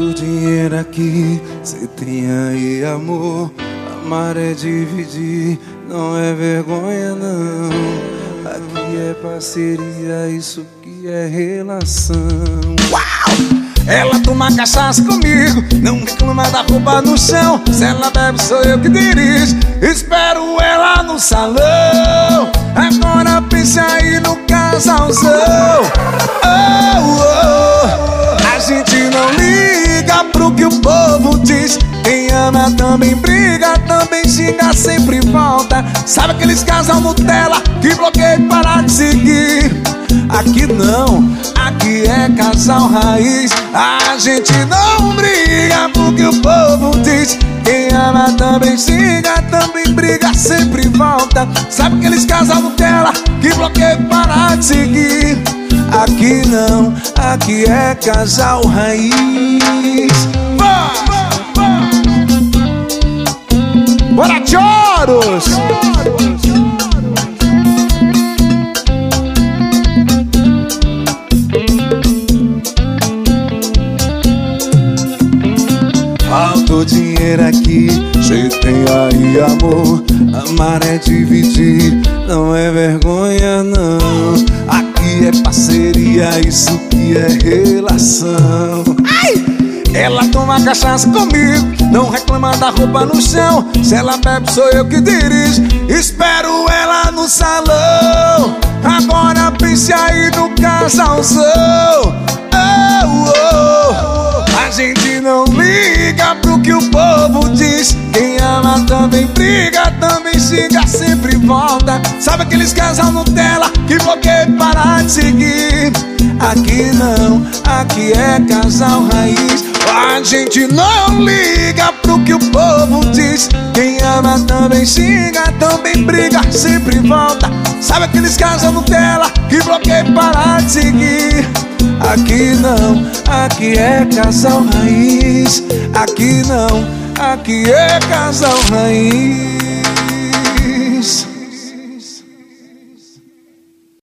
Falta dinheiro aqui, cê tem aí amor. Amar é dividir, não é vergonha não. Aqui é parceria, isso que é relação. Uau! Ela toma cachaça comigo, não reclama da roupa no chão. Se ela bebe sou eu que dirijo, espero ela no salão. Agora pense aí no casalzão. Oh, oh. A gente não liga pro que o povo diz. Quem ama também briga, também xinga, sempre volta. Sabe aqueles casal Nutella que bloqueia e para de seguir? Aqui não, aqui é casal raiz. A gente não briga porque o povo diz. Quem ama também xinga, também briga, sempre volta. Sabe aqueles casal Nutella que bloqueia e para de seguir? Aqui não, aqui é casal raiz. Bora, choros! Falta dinheiro aqui, cê tem aí amor. Amar é dividir, não é vergonha não. Aqui é parceria, isso que é relação. Ai! Ela toma cachaça comigo, não reclama da roupa no chão. Se ela bebe sou eu que dirijo, espero ela no salão. Agora pense aí no casalzão. Oh, oh. A gente não liga pro que o povo diz. Quem ama também briga, também xinga, sempre volta. Sabe aqueles casal Nutella que bloqueia e para de seguir? Aqui não, aqui é casal raiz. A gente não liga pro que o povo diz. Quem ama também xinga, também briga, sempre volta. Sabe aqueles casal Nutella que bloqueia e para de seguir? Aqui não, aqui é casal raiz. Aqui não, aqui é casal raiz.